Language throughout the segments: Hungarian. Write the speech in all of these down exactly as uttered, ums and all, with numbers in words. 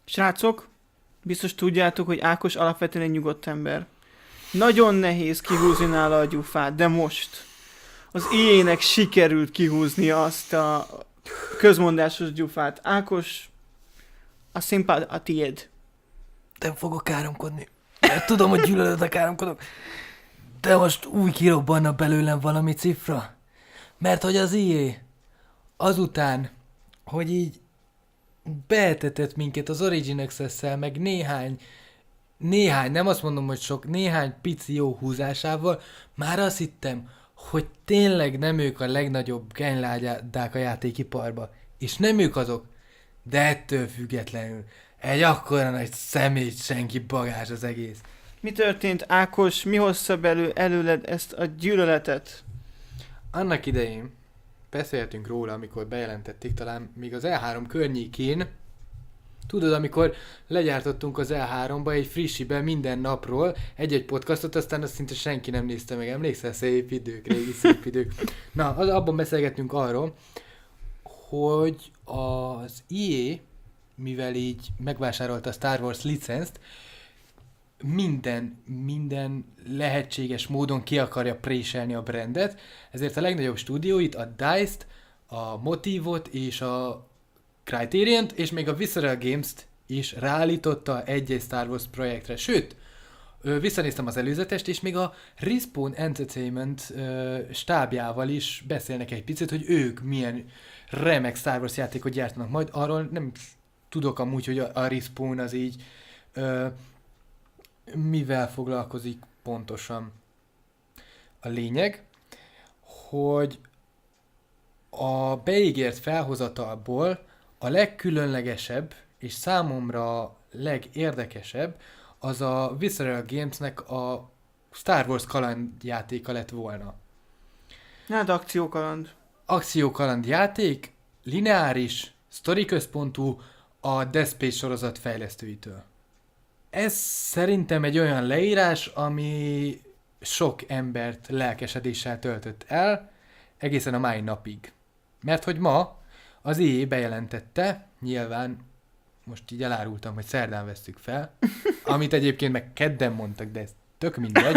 Srácok, biztos tudjátok, hogy Ákos alapvetően egy nyugodt ember. Nagyon nehéz kihúzni nála a gyufát, de most az éjének sikerült kihúzni azt a közmondásos gyufát. Ákos, a színpad a tiéd. Nem fogok káromkodni. Mert tudom, hogy gyűlöletre káromkodok. De most új kirobbanna belőlem valami cifra. Mert hogy az i á azután, hogy így beetetett minket az Origin Access-szel, meg néhány, néhány, nem azt mondom, hogy sok, néhány pici jó húzásával, már azt hittem, hogy tényleg nem ők a legnagyobb genylágyák a játékiparba. És nem ők azok, de ettől függetlenül egy akkora nagy szemét senki bagázs az egész. Mi történt, Ákos? Mi hozza belő előled ezt a gyűlöletet? Annak idején beszéltünk róla, amikor bejelentették talán még az E három környékén. Tudod, amikor legyártottunk az E háromba egy frissiben minden napról egy-egy podcastot, aztán azt szinte senki nem nézte meg. Emlékszel? Szép idők, régi szép idők. Na, az, abban beszélgettünk arról, hogy az i á, mivel így megvásárolta a Star Wars licenzt, minden, minden lehetséges módon ki akarja préselni a brandet, ezért a legnagyobb stúdióit, a dice-t, a Motivot és a Criterion-t, és még a Visceral Games-t is ráállította egy-egy Star Wars projektre. Sőt, visszanéztem az előzetest, és még a Respawn Entertainment ö, stábjával is beszélnek egy picit, hogy ők milyen remek Star Wars játékot gyártanak majd. Arról nem tudok amúgy, hogy a, a Respawn az így ö, mivel foglalkozik pontosan. A lényeg, hogy a beígért felhozatalból a legkülönlegesebb és számomra legérdekesebb az a Visceral Gamesnek a Star Wars kalandjátéka lett volna. Hát akciókaland. Akciókaland játék, lineáris, sztori központú, a Dead Space sorozat fejlesztőitől. Ez szerintem egy olyan leírás, ami sok embert lelkesedéssel töltött el, egészen a mai napig. Mert hogy ma az i á bejelentette, nyilván most így elárultam, hogy szerdán vesztük fel, amit egyébként meg kedden mondtak, de ez tök mindegy.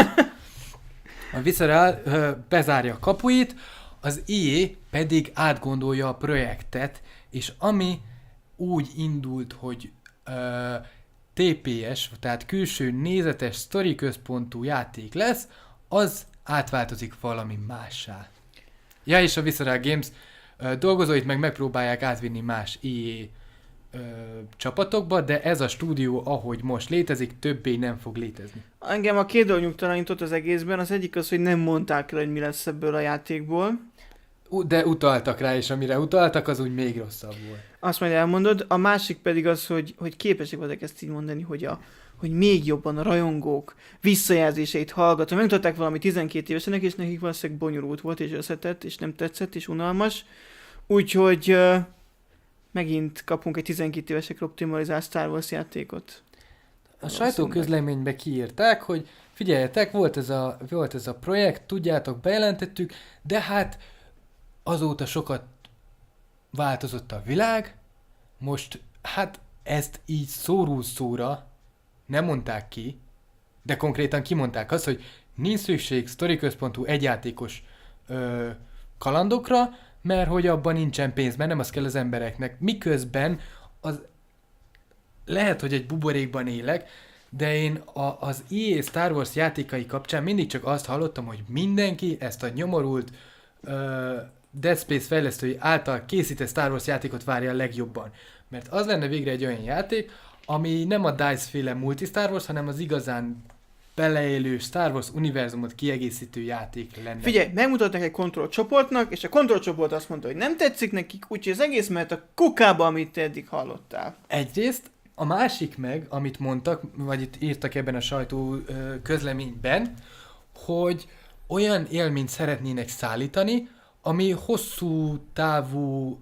A Visceral ö, bezárja a kapuit, az i á pedig átgondolja a projektet, és ami úgy indult, hogy ö, té pé es, tehát külső nézetes, sztori központú játék lesz, az átváltozik valami mássá. Ja, és a Visceral Games ö, dolgozóit meg megpróbálják átvinni más i á ö, csapatokba, de ez a stúdió, ahogy most létezik, többé nem fog létezni. Engem a két dolog nyugtalanított az egészben. Az egyik az, hogy nem mondták el, hogy mi lesz ebből a játékból. De utaltak rá, és amire utaltak, az úgy még rosszabb volt. Azt majd elmondod. A másik pedig az, hogy, hogy képesek voltak ezt így mondani, hogy, a, hogy még jobban a rajongók visszajelzéseit hallgatva. Megmutatták valami tizenkét évesenek, és nekik valószínűleg bonyolult volt, és összetett, és nem tetszett, és unalmas. Úgyhogy uh, megint kapunk egy tizenkét évesekre optimalizált Star Wars játékot. A sajtóközleménybe kiírták, hogy figyeljetek, volt ez, a, volt ez a projekt, tudjátok, bejelentettük, de hát azóta sokat változott a világ, most hát ezt így szóról szóra nem mondták ki, de konkrétan kimondták azt, hogy nincs szükség sztori központú egyjátékos ö, kalandokra, mert hogy abban nincsen pénz, mert nem az kell az embereknek. Miközben az lehet, hogy egy buborékban élek, de én a, az i á Star Wars játékai kapcsán mindig csak azt hallottam, hogy mindenki ezt a nyomorult ö, Dead Space fejlesztői által készített Star Wars játékot várja a legjobban. Mert az lenne végre egy olyan játék, ami nem a DICE-féle multi Star Wars, hanem az igazán beleélő Star Wars univerzumot kiegészítő játék lenne. Figyelj, megmutatták egy kontroll csoportnak, és a kontroll csoport azt mondta, hogy nem tetszik nekik, úgyhogy az egész mehet a kukába, amit te eddig hallottál. Egyrészt, a másik meg, amit mondtak, vagy itt írtak ebben a sajtó ö, közleményben, hogy olyan élményt szeretnének szállítani, ami hosszú távú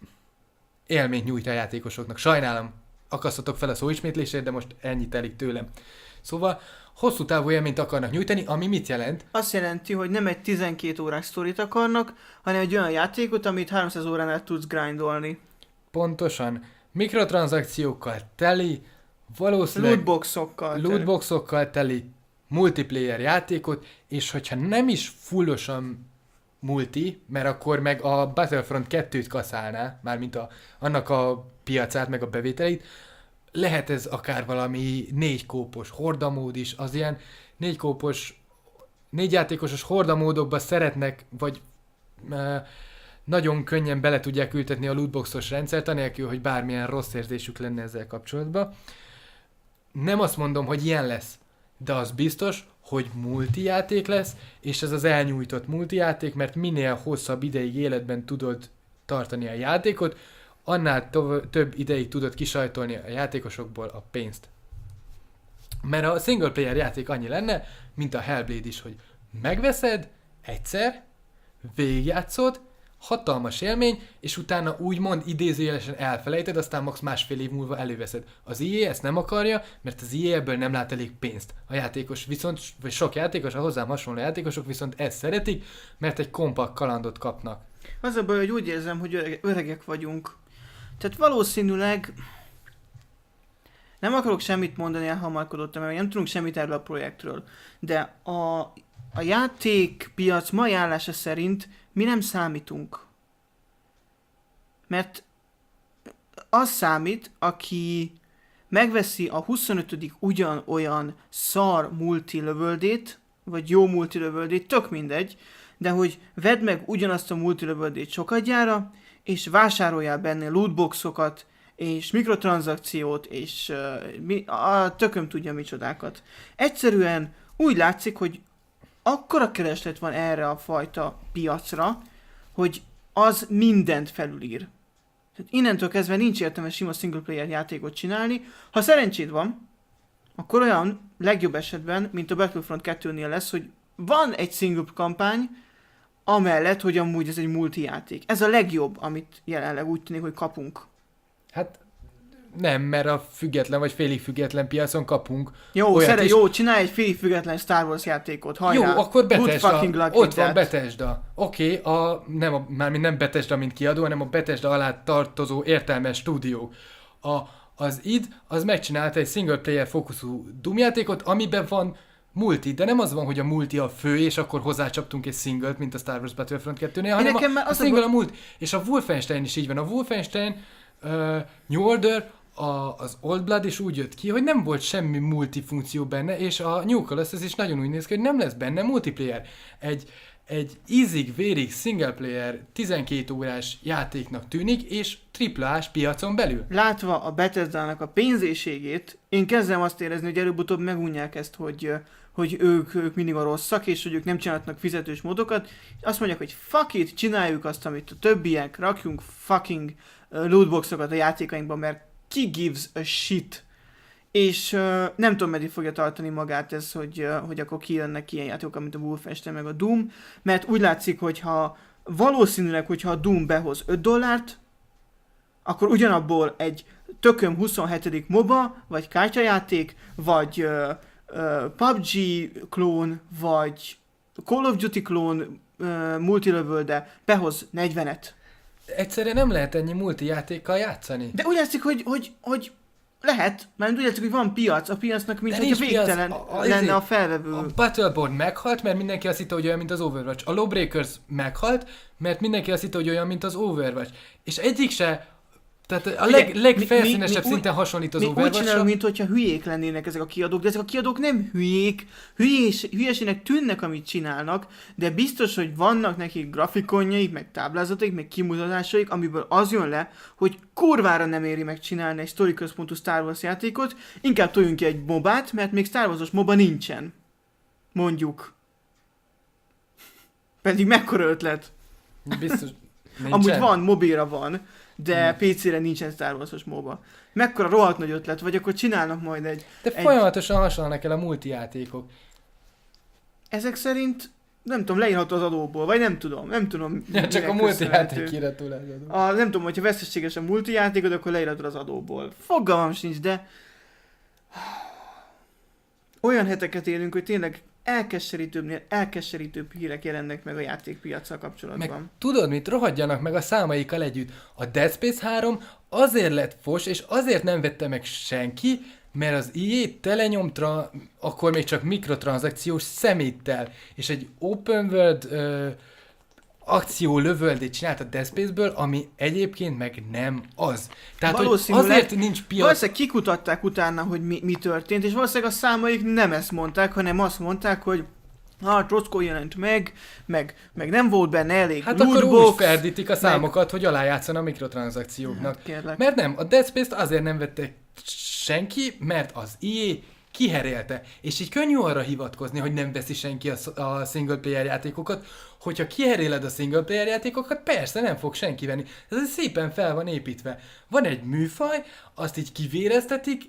élményt nyújt a játékosoknak. Sajnálom, akasztatok fel a szóismétlésért, de most ennyit elég tőlem. Szóval hosszú távú élményt akarnak nyújtani, ami mit jelent? Azt jelenti, hogy nem egy tizenkét órás sztorit akarnak, hanem egy olyan játékot, amit háromszáz órán át tudsz grindolni. Pontosan. mikrotranszakciókkal teli, valószínűleg Lootboxokkal. lootboxokkal teli multiplayer játékot, és hogyha nem is fullosan multi, mert akkor meg a Battlefront kettőt kaszálná, mármint a, annak a piacát, meg a bevételeit, lehet ez akár valami négy kópos hordamód is, az ilyen négy kópos, négy játékosos hordamódokba szeretnek, vagy e, nagyon könnyen bele tudják ültetni a lootboxos rendszert, anélkül, hogy bármilyen rossz érzésük lenne ezzel kapcsolatban. Nem azt mondom, hogy ilyen lesz, de az biztos, hogy multijáték lesz, és ez az elnyújtott multijáték, mert minél hosszabb ideig életben tudod tartani a játékot, annál tov- több ideig tudod kisajtolni a játékosokból a pénzt. Mert a single player játék annyi lenne, mint a Hellblade is, hogy megveszed egyszer, végigjátszod, hatalmas élmény, és utána úgymond idézőjelesen elfelejted, aztán max másfél év múlva előveszed. Az i á ezt nem akarja, mert az i á ebből nem lát elég pénzt. A játékos viszont, vagy sok játékos, a hozzám hasonló játékosok viszont ezt szeretik, mert egy kompakt kalandot kapnak. Az a baj, hogy úgy érzem, hogy öreg- öregek vagyunk. Tehát valószínűleg nem akarok semmit mondani, elhamarkodottam, mert nem tudunk semmit erről a projektről. De a, a játékpiac mai állása szerint mi nem számítunk. Mert az számít, aki megveszi a huszonötödik ugyanolyan szar multilövöldét, vagy jó multilövöldét, tök mindegy, de hogy vedd meg ugyanazt a multilövöldét sokadjára, és vásároljál benne lootboxokat, és mikrotranszakciót, és uh, mi, a tököm tudja micsodákat. Egyszerűen úgy látszik, hogy akkora kereslet van erre a fajta piacra, hogy az mindent felülír. Tehát innentől kezdve nincs értelme sima single player játékot csinálni. Ha szerencséd van, akkor olyan legjobb esetben, mint a Battlefront kettőnél lesz, hogy van egy single kampány, amellett, hogy amúgy ez egy multi játék. Ez a legjobb, amit jelenleg úgy tűnik, hogy kapunk. Hát nem, mert a független vagy félig független piacon kapunk. Jó, olyat szere, is. jó, csinálj egy félig független Star Wars játékot, hajrá. Jó, akkor Good Bethesda. fucking luck Ott with van that. Bethesda. Oké, okay, a, nem a, mármint nem Bethesda, mint kiadó, hanem a Bethesda alá tartozó értelmes stúdió. A, az id, az megcsinálta egy single player fókuszú Doom játékot, amiben van multi, de nem az van, hogy a multi a fő, és akkor hozzácsaptunk egy singlet, mint a Star Wars Battlefront kettőnél, hanem a, a single a multi. És a Wolfenstein is így van. A Wolfenstein uh, New Order, a, az Old Blood is úgy jött ki, hogy nem volt semmi multifunkció benne, és a New Colossus is nagyon úgy néz ki, hogy nem lesz benne multiplayer. Egy, egy ízig-vérig single player tizenkét órás játéknak tűnik, és triplás piacon belül. Látva a Bethesdának a pénzéségét, én kezdem azt érezni, hogy előbb-utóbb megunják ezt, hogy, hogy ők, ők mindig a rosszak, és hogy ők nem csinálnak fizetős módokat. Azt mondják, hogy fuck it, csináljuk azt, amit a többiek, rakjunk fucking lootboxokat a játékainkba, mert ki gives a shit. És uh, nem tudom, meddig fogja tartani magát ez, hogy, uh, hogy akkor kijönnek ilyen játékok, mint a Wolfenstein meg a Doom, mert úgy látszik, hogyha valószínűleg, hogyha a Doom behoz öt dollárt, akkor ugyanabból egy tököm huszonhetedik moba, vagy kártyajáték, vagy uh, uh, pé u bé gé klón, vagy Call of Duty klón uh, multilövölde behoz negyvenet. Egyszerűen nem lehet ennyi multijátékkal játszani. De úgy látszik, hogy, hogy, hogy lehet, mert úgy látszik, hogy van piac, a piacnak mint De hogyha nincs végtelen piac. A- a- lenne a felvevő. A Battleborn meghalt, mert mindenki azt hitte, hogy olyan, mint az Overwatch. A Lawbreakers meghalt, mert mindenki azt hitte, hogy olyan, mint az Overwatch. És egyik se, tehát a leg, Figyelj, legfelszínesebb mi- mi- szinten hasonlít az Mi úgy Overwatch-ra. csinálunk, mint hogyha hülyék lennének ezek a kiadók, de ezek a kiadók nem hülyék, hülyés, hülyesének tűnnek, amit csinálnak, de biztos, hogy vannak nekik grafikonjaik, meg táblázataik, meg kimutatásaik, amiből az jön le, hogy kurvára nem éri meg csinálni egy sztori központú Star Wars játékot, inkább toljunk ki egy mobát, mert még Star Wars-os moba nincsen. Mondjuk. Pedig mekkora ötlet. Biztos. Nincsen. Amúgy van, mobilra van, de Hmm. pé cére nincsen Star Wars-os moba. Mekkora rohadt nagy ötlet, vagy akkor csinálnak majd egy... De egy... folyamatosan hasonlnak el a multijátékok. Ezek szerint, nem tudom, leírható az adóból, vagy nem tudom, nem tudom. Ja, csak a minek multijáték köszönhető. írható le az adó. A, nem tudom, hogyha veszteséges a multijátékod, akkor leírhatod az adóból. Fogalmam sincs, de... Olyan heteket élünk, hogy tényleg elkeserítőbbnél elkeserítőbb hírek jelennek meg a játékpiaccal kapcsolatban. Meg tudod mit? Rohadjanak meg a számaikkal együtt. A Dead Space három azért lett fos, és azért nem vette meg senki, mert az í á telenyomtra, akkor még csak mikrotranszakciós szeméttel, és egy open world ö, akció lövöldét csinált a Dead Space-ből, ami egyébként meg nem az. Tehát, hogy azért nincs piac. Valószínűleg kikutatták utána, hogy mi, mi történt, és valószínűleg a számaik nem ezt mondták, hanem azt mondták, hogy hát Roscoe jelent meg, meg, meg nem volt benne elég hát lootbox. akkor úgy ferdítik a számokat, meg... hogy alájátszana a mikrotranszakcióknak. Hát, mert nem, a Dead Space-t azért nem vette senki, mert az í á kiherélte. És így könnyű arra hivatkozni, hogy nem veszi senki a, a single player játékokat. Hogyha kiheréled a single player játékokat, persze nem fog senki venni. Ez szépen fel van építve. Van egy műfaj, azt így kivéreztetik,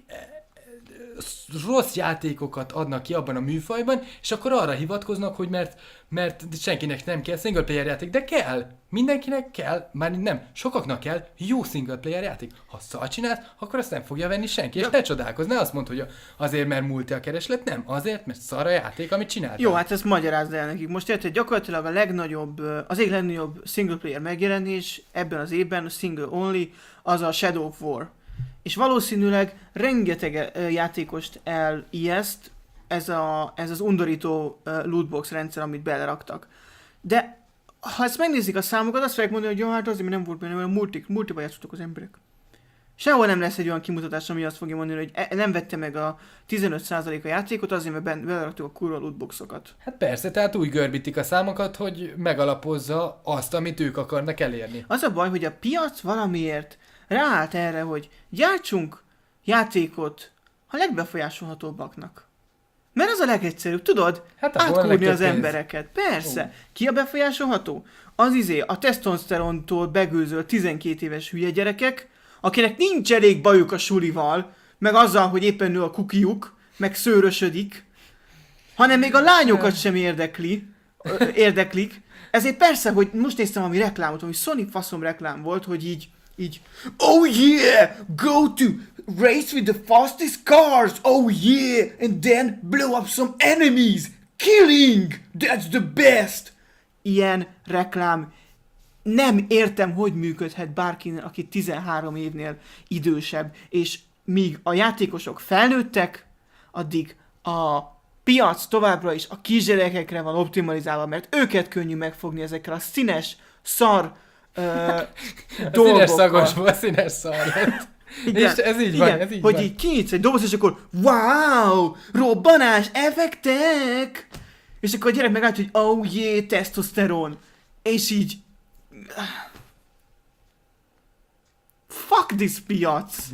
rossz játékokat adnak ki abban a műfajban, és akkor arra hivatkoznak, hogy mert, mert senkinek nem kell single player játék, de kell. Mindenkinek kell, már nem, sokaknak kell jó single player játék. Ha szar csinálsz, akkor azt nem fogja venni senki, és ne csodálkozz, ne azt mondd, hogy azért, mert multi a kereslet, nem, azért, mert szar a játék, amit csináltál. Jó, hát ezt magyarázd el nekik. Most érted, gyakorlatilag a legnagyobb, az egyik legnagyobb single player megjelenés ebben az évben, a single only, az a Shadow of War. És valószínűleg rengeteg játékost elijeszt ez, a, ez az undorító lootbox rendszer, amit beleraktak. De ha ezt megnézik a számokat, azt fogják mondani, hogy jó, hát azért, mert nem volt benne, mert multik, multiba játszottak az emberek. Sehol nem lesz egy olyan kimutatás, ami azt fogja mondani, hogy nem vette meg a tizenöt százalék a játékot, azért, mert beleraktuk a kurva lootboxokat. Hát persze, tehát úgy görbítik a számokat, hogy megalapozza azt, amit ők akarnak elérni. Az a baj, hogy a piac valamiért ráállt erre, hogy gyártsunk játékot a legbefolyásolhatóbbaknak. Mert az a legegyszerűbb, tudod? Hát átkúrni az embereket. Persze. Uh. Ki a befolyásolható? Az izé, a tesztoszterontól begőzölt tizenkét éves hülye gyerekek, akinek nincs elég bajuk a sulival, meg azzal, hogy éppen nő a kukiuk, meg szőrösödik, hanem még a lányokat sem érdekli, érdeklik. Ezért persze, hogy most néztem valami reklámot, ami Sony faszom reklám volt, hogy így Így, oh yeah, go to race with the fastest cars, oh yeah, and then blow up some enemies, killing, that's the best. Ilyen reklám, nem értem, hogy működhet bárkinek, aki tizenhárom évnél idősebb, és míg a játékosok felnőttek, addig a piac továbbra is a kisgyerekekre van optimalizálva, mert őket könnyű megfogni ezekkel a színes, szar, Uh, színes szagosból színes szar lett. Igen, és ez így igen, van, ez így hogy van. így kinyitsz egy doboz, és akkor wow, robbanás, effektek! És akkor a gyerek meglátja, hogy oh yeah, tesztoszteron. És így fuck this piac!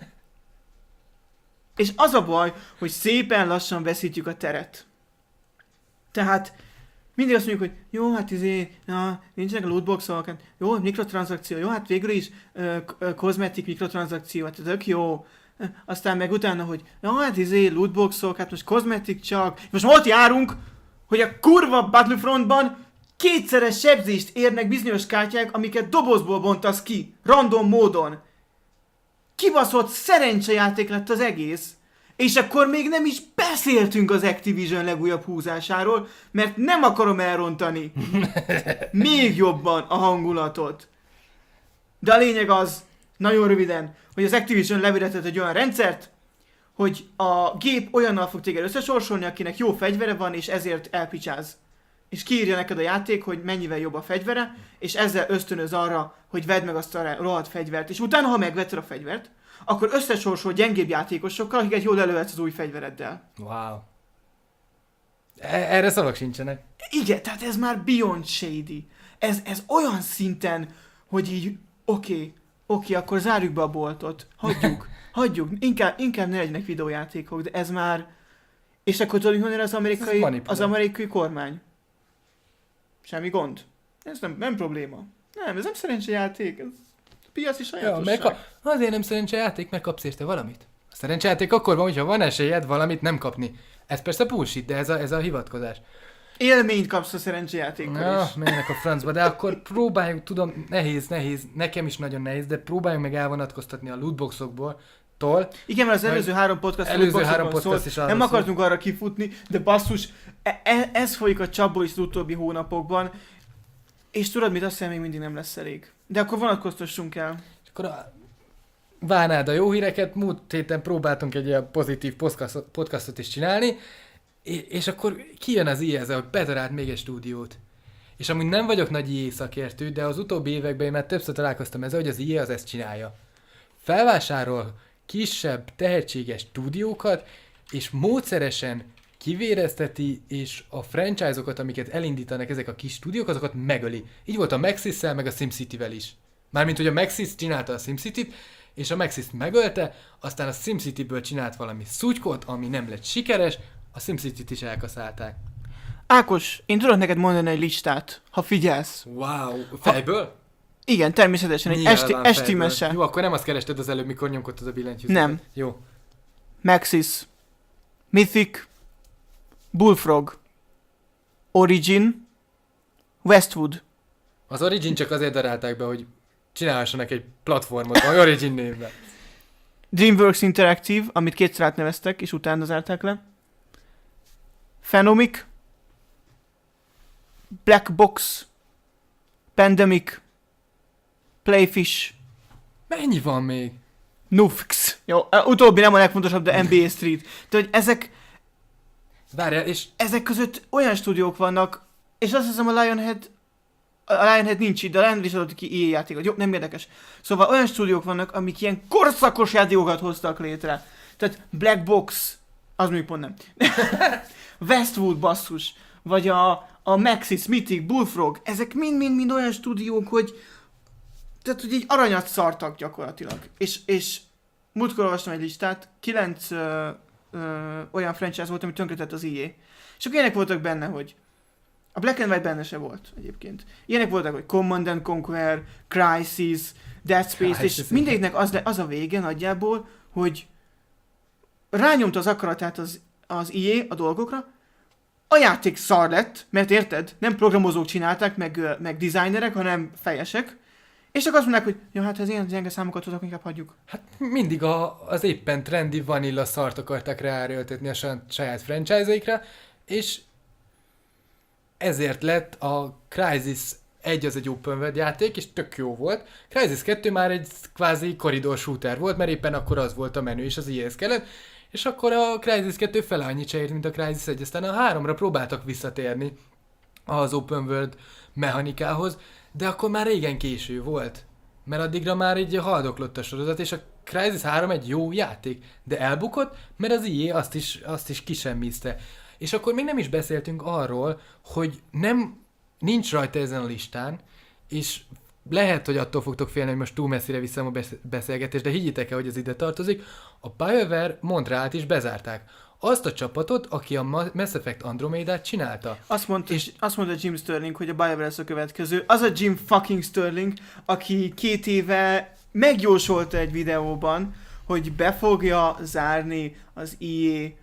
És az a baj, hogy szépen lassan veszítjük a teret. Tehát mindig azt mondjuk, hogy jó, hát izé, na, nincsenek a lootboxok, hát jó, mikrotranszakció, jó, hát végül is kozmetik mikrotranszakció, hát tök jó. Aztán meg utána, hogy jó, hát izé, lootboxok, hát most kozmetik csak. Most ott járunk, hogy a kurva Battlefrontban kétszeres sebzést érnek bizonyos kártyák, amiket dobozból bontasz ki, random módon. Kibaszott szerencsejáték lett az egész. És akkor még nem is beszéltünk az Activision legújabb húzásáról, mert nem akarom elrontani még jobban a hangulatot. De a lényeg az, nagyon röviden, hogy az Activision levezetett egy olyan rendszert, hogy a gép olyannal fog téged összesorsolni, akinek jó fegyvere van, és ezért elpicsáz. És kiírja neked a játék, hogy mennyivel jobb a fegyvere, és ezzel ösztönöz arra, hogy vedd meg azt a rohadt fegyvert. És utána, ha megvetted a fegyvert, akkor összesorsol gyengébb játékosokkal, akiket jól elővetsz az új fegyvereddel. Wow. Erre szavak sincsenek. Igen, tehát ez már beyond shady. Ez, ez olyan szinten, hogy így, oké, okay, oké, okay, akkor zárjuk be a boltot. Hagyjuk, hagyjuk. Inkább, inkább ne legyenek videójátékok, de ez már... És akkor tudod, hogy az amerikai, az amerikai kormány. Semmi gond. Ez nem, nem probléma. Nem, ez nem szerencsejáték, ez piaci sajátosság. Ja, a... Azért nem szerencsejáték, megkapsz érte valamit. A szerencsejáték akkor van, hogyha van esélyed valamit nem kapni. Ez persze bullshit, de ez a, ez a hivatkozás. Élményt kapsz a szerencsejátékkal ja, is. mennek a francba, de akkor próbáljuk, tudom, nehéz, nehéz, nekem is nagyon nehéz, de próbáljunk meg elvonatkoztatni a lootboxokból. tól. Igen, mert az előző három podcast, előző három podcast is nem akartunk szól. arra kifutni, de basszus, e- e- ez folyik a csapból is az utóbbi hónapokban, és tudod mit, azt hiszem még mindig nem lesz elég. De akkor vonatkoztassunk el. És akkor a... várnád a jó híreket, múlt héten próbáltunk egy ilyen pozitív podcastot, podcastot is csinálni, és, és akkor kijön az i á ezzel, hogy betalált még egy stúdiót. És amúgy nem vagyok nagy i á szakértő, de az utóbbi években én már többször találkoztam ezzel, hogy az i á az ezt csinálja. Felvásárol kisebb, tehetséges stúdiókat, és módszeresen kivérezteti, és a franchise-okat, amiket elindítanak ezek a kis stúdiók, azokat megöli. Így volt a Maxis-szel, meg a SimCity-vel is. Mármint, hogy a Maxis csinálta a SimCity-t, és a Maxis-t megölte, aztán a SimCity-ből csinált valami szutykot, ami nem lett sikeres, a SimCity-t is elkaszálták. Ákos, én tudok neked mondani egy listát, ha figyelsz. Wow, fejből? Ha... Igen, természetesen, egy esti, esti mese. Jó, akkor nem azt kerested az előbb, mikor nyomkodtad a billentyűzetet. Nem. Jó. Maxis, Mythic, Bullfrog, Origin, Westwood. Az Origin csak azért darálták be, hogy csinálhassanak egy platformot, a Origin névben. DreamWorks Interactive, amit kétszer átneveztek, és utána zárták le. Phenomic, Black Box, Pandemic, Playfish. Mennyi van még? Nufx. Jó, utóbbi nem a legfontosabb, de en bé á Street. Tehát, hogy ezek... Várjál, és... Ezek között olyan stúdiók vannak, és azt hiszem a Lionhead... A Lionhead nincs itt, de a Lionhead is adott ki i á játékot. Jó, nem érdekes. Szóval olyan stúdiók vannak, amik ilyen korszakos játékokat hoztak létre. Tehát Black Box, az még pont nem. Westwood basszus, vagy a, a Maxis, Mythic, Bullfrog, ezek mind-mind-mind olyan stúdiók, hogy tehát, hogy egy aranyat szartak gyakorlatilag. És, és múltkor olvastam egy listát, kilenc ö, ö, olyan franchise volt, ami tönkretett az i á. És akkor ilyenek voltak benne, hogy a Black and White benne se volt egyébként. Ilyenek voltak, hogy Command and Conquer, Crysis, Dead Space, Crysis, és mindegyiknek az, az a vége nagyjából, hogy rányomta az akaratát az, az i á a dolgokra, a játék szar lett, mert érted, nem programozók csinálták, meg, meg designerek, hanem fejesek, és akkor azt mondják, hogy ja, hát ha ez ilyen gyenge számokat hozok, inkább hagyjuk. Hát mindig a, az éppen trendi vanilla szart akarták ráerőltetni a saját franchise-aikra, és ezért lett a Crysis egy az egy open world játék, és tök jó volt. Crysis kettő már egy kvázi koridor shooter volt, mert éppen akkor az volt a menü, és az i á-hez kellett, és akkor a Crysis kettő fele annyit se ért, mint a Crysis egy, aztán a háromra próbáltak visszatérni az open world mechanikához, de akkor már régen késő volt, mert addigra már így haldoklott a sorozat, és a Crysis három egy jó játék, de elbukott, mert az i á azt is, azt is kisemmizte. És akkor még nem is beszéltünk arról, hogy nem, nincs rajta ezen a listán, és lehet, hogy attól fogtok félni, hogy most túl messzire viszem a beszélgetést, de higgyétek el, hogy ez ide tartozik, a BioWare Montrealt is bezárták. Azt a csapatot, aki a Mass Effect Andromedát csinálta. Azt mondta, és azt mondta Jim Sterling, hogy a BioWare lesz a következő. Az a Jim fucking Sterling, aki két éve megjósolta egy videóban, hogy be fogja zárni az i á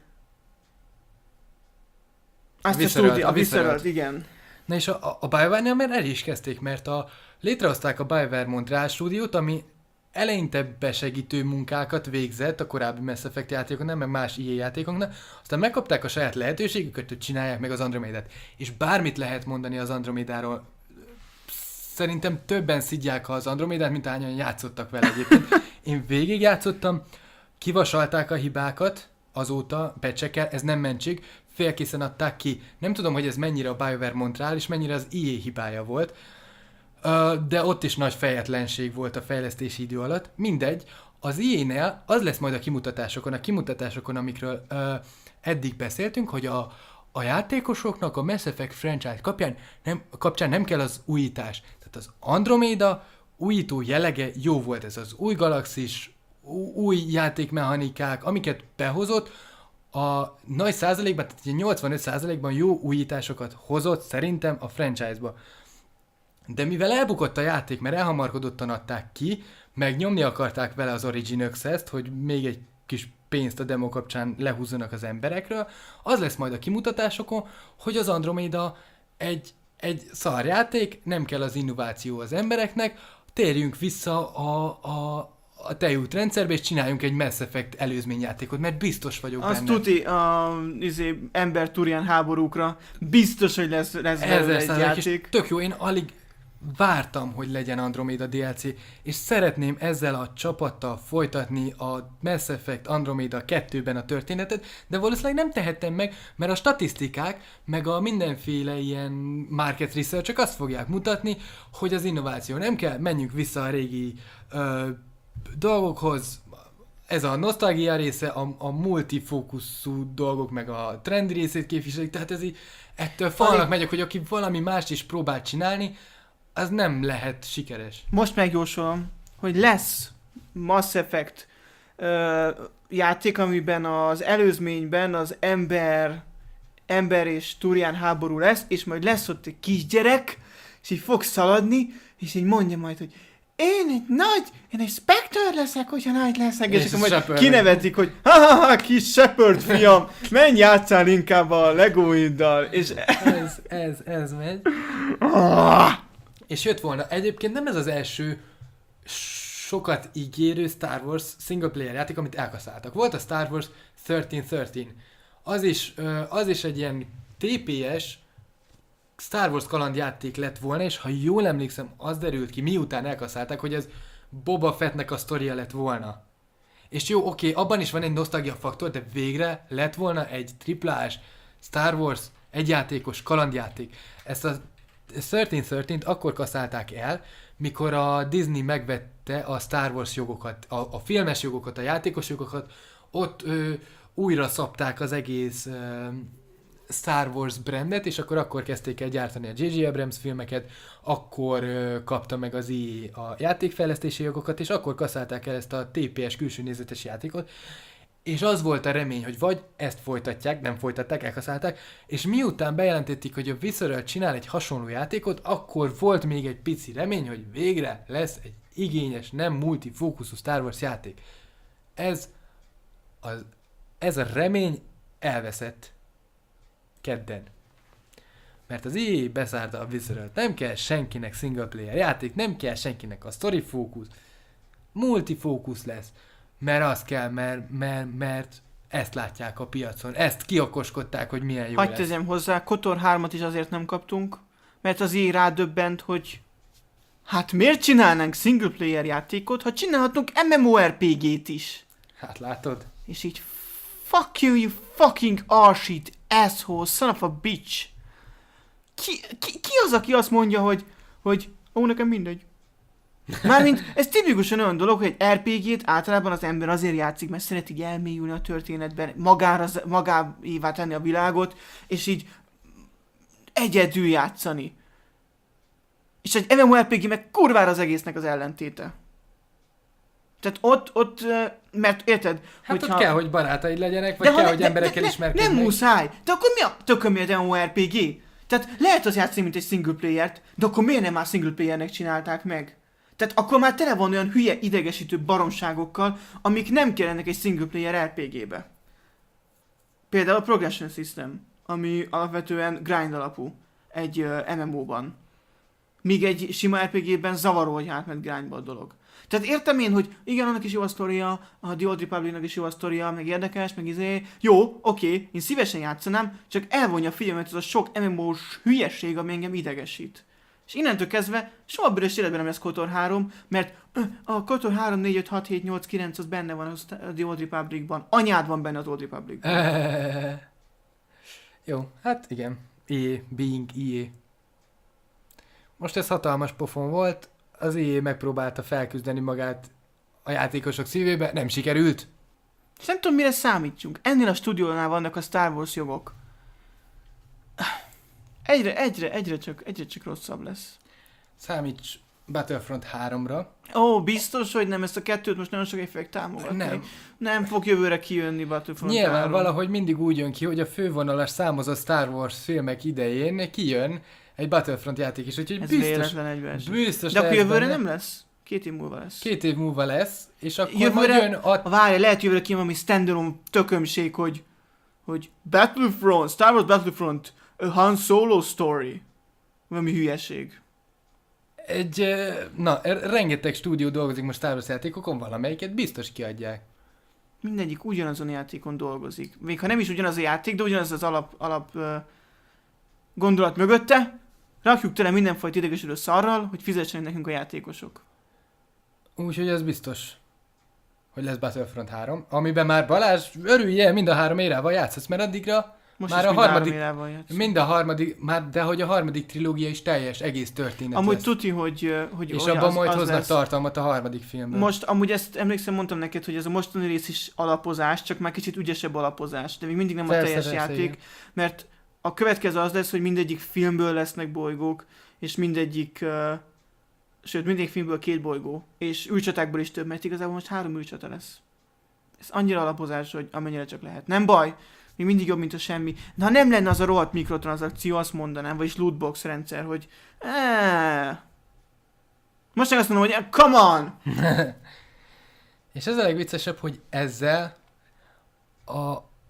azt a stúdió, a Visceral, igen. Na és a, a BioWare-nél már el is kezdték, mert a, létrehozták a BioWare Montreal stúdiót, ami eleinte besegítő munkákat végzett a korábbi Mass Effect játékoknál, meg más i á játékoknál, aztán megkapták a saját lehetőségüket, hogy csinálják meg az Andromedát. És bármit lehet mondani az Andromedáról. Szerintem többen szidják az Andromedát, mint hányan játszottak vele egyébként. Én végig játszottam, kivasalták a hibákat, azóta becsekkel, ez nem mentség, félkészen adták ki. Nem tudom, hogy ez mennyire a BioWare Montreal, és mennyire az i á hibája volt, de ott is nagy fejetlenség volt a fejlesztési idő alatt. Mindegy, az i á-nél az lesz majd a kimutatásokon, a kimutatásokon, amikről uh, eddig beszéltünk, hogy a, a játékosoknak a Mass Effect franchise kapján nem, kapcsán nem kell az újítás. Tehát az Andromeda újító jellege jó volt, ez az új galaxis, új játékmechanikák, amiket behozott, a nagy százalékban, tehát nyolcvanöt százalékban jó újításokat hozott szerintem a franchise-ba. De mivel elbukott a játék, mert elhamarkodottan adták ki, meg nyomni akarták vele az Origin Access-t, hogy még egy kis pénzt a demo kapcsán lehúzzanak az emberekről, az lesz majd a kimutatásokon, hogy az Andromeda egy, egy szarjáték, nem kell az innováció az embereknek, térjünk vissza a, a, a Tejút rendszerbe, és csináljunk egy Mass Effect előzményjátékot, mert biztos vagyok Azt benne. tuti a izé, ember-turian háborúkra, biztos, hogy lesz, lesz belőle egy játék. Tök jó, én alig vártam, hogy legyen Andromeda dé el cé, és szeretném ezzel a csapattal folytatni a Mass Effect Andromeda kettőben a történetet, de valószínűleg nem tehettem meg, mert a statisztikák, meg a mindenféle ilyen market research azt fogják mutatni, hogy az innováció nem kell, menjünk vissza a régi ö, dolgokhoz, ez a nosztalgia része, a, a multifókuszú dolgok, meg a trendi részét képviselik, tehát ez így ettől falnak megyek, hogy aki valami mást is próbál csinálni, az nem lehet sikeres. Most megjósolom, hogy lesz Mass Effect ö, játék, amiben az előzményben az ember, ember és Turian háború lesz, és majd lesz ott egy kisgyerek, és így fog szaladni, és így mondja majd, hogy én egy nagy, én egy Spectre leszek, hogyha nagy leszek, és, és akkor majd kinevetik, hogy ha-ha-ha, kis Shepard fiam, menj játsszál inkább a Legóiddal, és... Ez, ez, ez megy. És jött volna, egyébként nem ez az első sokat ígérő Star Wars single player játék, amit elkaszáltak. Volt a Star Wars ezertizenhárom. Az is, az is egy ilyen té pé es Star Wars kalandjáték lett volna, és ha jól emlékszem, az derült ki, miután elkaszálták, hogy ez Boba Fettnek a sztoria lett volna. És jó, oké, abban is van egy nosztalgia faktor, de végre lett volna egy triplás Star Wars egyjátékos kalandjáték. Ezt a ezertizenhárom akkor kaszálták el, mikor a Disney megvette a Star Wars jogokat, a, a filmes jogokat, a játékos jogokat, ott ö, újra szabták az egész ö, Star Wars brandet, és akkor akkor kezdték el gyártani a jé jé Abrams filmeket, akkor ö, kapta meg az i á a játékfejlesztési jogokat, és akkor kaszálták el ezt a té pé es külső nézetes játékot, és az volt a remény, hogy vagy ezt folytatják, nem folytatták, elkaszálták, és miután bejelentették, hogy a Visceral csinál egy hasonló játékot, akkor volt még egy pici remény, hogy végre lesz egy igényes, nem multifókuszú Star Wars játék. Ez, az, ez a remény elveszett kedden. Mert az i á bezárta a Visceral. Nem kell senkinek single player játék, nem kell senkinek a story fókusz, multifókusz lesz. Mert az kell, mert, mert, mert ezt látják a piacon. Ezt kiokoskodták, hogy milyen jó Hadd lesz. tegyem hozzá, Kotor hármat is azért nem kaptunk, mert az i á rádöbbent, hogy hát miért csinálnánk single player játékot, ha csinálhatunk em em o er pé gét is. Hát látod? És így fuck you, you fucking arshit, asshole, son of a bitch. Ki, ki, ki az, aki azt mondja, hogy, hogy ó, nekem mindegy. Mármint, ez tipikusan olyan dolog, hogy egy er pé gét általában az ember azért játszik, mert szeret így elmélyülni a történetben, magára, magáévá tenni a világot, és így egyedül játszani. És egy em em o er pé gé meg kurvára az egésznek az ellentéte. Tehát ott, ott, mert érted, Hát hogyha... ott kell, hogy barátaid legyenek, vagy kell, ne, hogy emberekkel ne, ismerkednek. Nem muszáj, de akkor mi a tököm miért em em o er pé gé? Tehát lehet az játszani, mint egy single playert, de akkor miért nem már single playernek csinálták meg? Tehát akkor már tele van olyan hülye, idegesítő baromságokkal, amik nem kellenek egy single player er pé gébe. Például a Progression System, ami alapvetően grind alapú egy uh, em em o-ban. Míg egy sima er pé gében zavaró, hogy átment grindba a dolog. Tehát értem én, hogy igen, annak is jó a sztoria, a The Old Republicnak is jó a sztoria, meg érdekes, meg izé. Jó, oké, én szívesen játszanám, csak elvonja a figyelmet az a sok em em o-s hülyesség, ami engem idegesít. És innentől kezdve soha büdös életben nem lesz Kotor három, mert a Kotor három, négy, öt, hat, hét, nyolc, kilenc az benne van a The Old Republicban. Anyád van benne az Old Republicban. E- Jó, hát igen. i á, being i á. Most ez hatalmas pofon volt, az i á megpróbálta felküzdeni magát a játékosok szívébe, nem sikerült. És nem tudom, mire számítsunk. Ennél a stúdiónál vannak a Star Wars jogok. Egyre, egyre, egyre csak, egyre csak rosszabb lesz. Számíts Battlefront háromra. Ó, biztos, hogy nem, ezt a kettőt most nagyon sok effekt támogatni. Nem. Nem fog jövőre kijönni Battlefront Nyilván három. valahogy mindig úgy jön ki, hogy a fővonalas számozott Star Wars filmek idején kijön egy Battlefront játék is, úgyhogy Ez biztos, véletlen egybeesik. biztos De akkor lesz jövőre benne. nem lesz? Két év múlva lesz. Két év múlva lesz, és akkor Jövőre- majd jön a... Várj, lehet jövőre kijön valami standalone tökömség, hogy, hogy Battlefront, Star Wars Battlefront, a Han Solo story. Valami hülyeség. Egy, ö, na, rengeteg stúdió dolgozik most Star Wars játékokon, valamelyiket biztos kiadják. Mindegyik ugyanazon játékon dolgozik. Még ha nem is ugyanaz a játék, de ugyanaz az alap, alap uh, gondolat mögötte, rakjuk tele mindenfajta idegesülő szarral, hogy fizessenek nekünk a játékosok. Úgyhogy ez biztos, hogy lesz Battlefront három, amiben már Balázs, örülje, mind a három érával játszasz, mert addigra Most már is a mind harmadik, három érával játszunk. mind a harmadik, már, de hogy a harmadik trilógia is teljes, egész történet Amúgy lesz. tuti, hogy, hogy És hogy abban az, majd az hoznak lesz. tartalmat a harmadik filmből. Most amúgy ezt emlékszem, mondtam neked, hogy ez a mostani rész is alapozás, csak már kicsit ügyesebb alapozás, de még mindig nem Persze, a teljes persze, játék, igen. mert a következő az lesz, hogy mindegyik filmből lesznek bolygók, és mindegyik, uh, sőt mindegyik filmből két bolygó, és űrcsatákból is több, mert igazából most három űrcsata lesz. Ez annyira alapozás, hogy amennyire csak lehet. Nem baj, még mindig jobb, mint a semmi. De ha nem lenne az a rohadt mikrotranszakció, azt mondanám, vagyis lootbox rendszer, hogy eee... Most meg azt mondom, hogy come on! És ez a legviccesebb, hogy ezzel a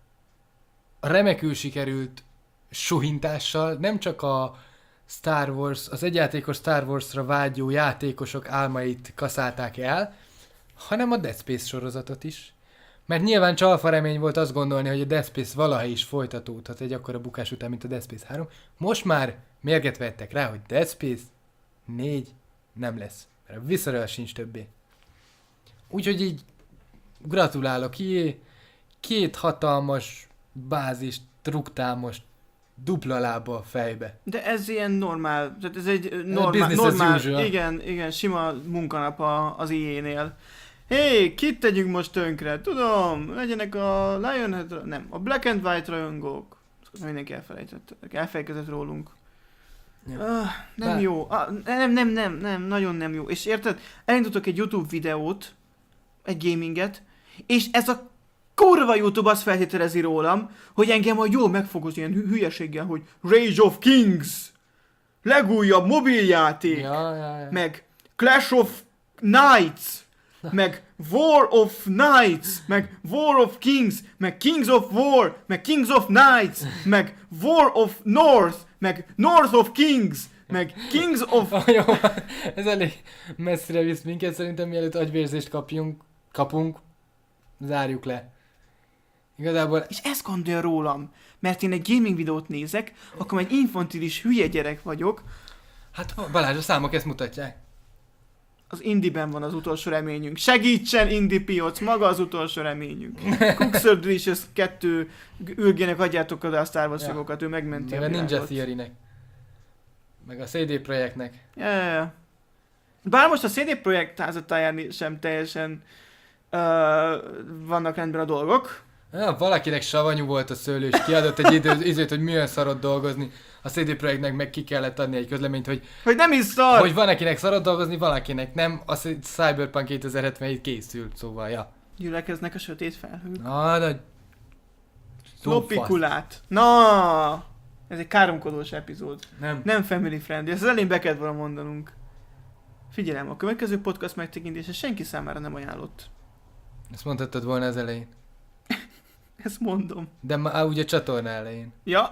remekül sikerült suhintással nem csak a Star Wars, az egyjátékos Star Wars-ra vágyó játékosok álmait kaszálták el, hanem a Dead Space sorozatot is. Mert nyilván csalfa remény volt azt gondolni, hogy a Dead Space valaha is folytatódhat egy akkora bukás után, mint a Dead Space három. Most már mérget vettek rá, hogy Dead Space négy nem lesz. Mert a Visceral sincs többé. Úgyhogy így gratulálok, jé, két hatalmas bázist rúgtál most dupla lába a fejbe. De ez ilyen normál, tehát ez egy normál, business as normál usual. igen, igen, sima munkanap a, az i á-nél. Hé, hey, kit tegyünk most tönkre? Tudom, legyenek a Lionhead, nem, a Black and White rajongók. Azt mindenki elfelejtett, elfelejtkezett rólunk. Ja. Ah, nem Bár- jó, ah, nem, nem, nem, nem, nagyon nem jó. És érted, elindultok egy YouTube videót, egy gaminget, és ez a kurva YouTube azt feltételezi rólam, hogy engem majd jól megfogod ilyen hü- hülyeséggel, hogy Rage of Kings, legújabb mobiljáték, Ja, ja, ja. meg Clash of Knights, meg War of Knights, meg War of Kings, meg Kings of War, meg Kings of Knights, meg War of North, meg North of Kings, meg Kings of... Ah, jó, ez elég messzire visz minket, szerintem mielőtt agyvérzést kapjunk, kapunk, zárjuk le. Igazából És ezt gondolja rólam, mert én egy gaming videót nézek, akkor egy infantilis hülye gyerek vagyok, hát Balázs, a számok ezt mutatják. az Indiben van az utolsó reményünk. Segítsen, Indi piac, maga az utolsó reményünk. Cookser Delicious kettő ürgének adjátok oda a Star Wars Ja. jogokat, ő megmenti Meg a a Ninja világot. Theory-nek. Meg a cé dé Projektnek. Ja, ja, ja. Bár most a cé dé Projekt házatáján sem teljesen uh, vannak rendben a dolgok. Ja, valakinek savanyú volt a szőlő, és kiadott egy idő, időt, hogy milyen szarot dolgozni. A cé dé Projektnek meg ki kellett adni egy közleményt, hogy, Hogy nem is szar! hogy van akinek szarot dolgozni, valakinek nem. A Cyberpunk kétezer-hetvenhét készült, szóval, ja. Gyülekeznek a sötét felhők. Na, de... Lopikulát. Na, ez egy káromkodós epizód. Nem. Nem family friendly, ezt az elején be kellett volna mondanunk. Figyelem, a következő podcast megtekintése senki számára nem ajánlott. Ezt mondhattad volna az elején. Ezt mondom. De már ugye a csatorna elején. Ja,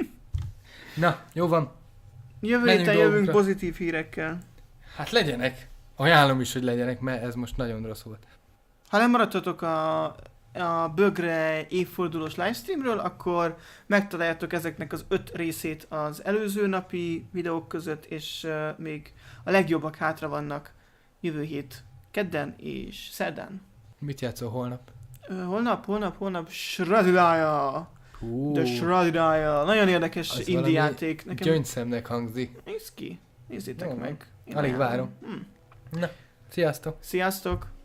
Na, jó van. jövő Menjünk héten jövünk dolgokra. pozitív hírekkel. Hát legyenek. Ajánlom is, hogy legyenek, mert ez most nagyon rossz volt. Ha nem maradtatok a, a bögre évfordulós livestreamről, akkor megtaláljátok ezeknek az öt részét az előző napi videók között, és uh, még a legjobbak hátra vannak jövő hét kedden és szerdán. Mit játszol holnap? Uh, holnap, holnap, holnap Shradilaya. Hú, The Shradilaya. Nagyon érdekes az indie valami játék. Nekem gyöngyszemnek hangzik. néz ki. Nézzétek Jó, meg. Én alig ajánlom. várom. Hm. Sziasztok! Sziasztok!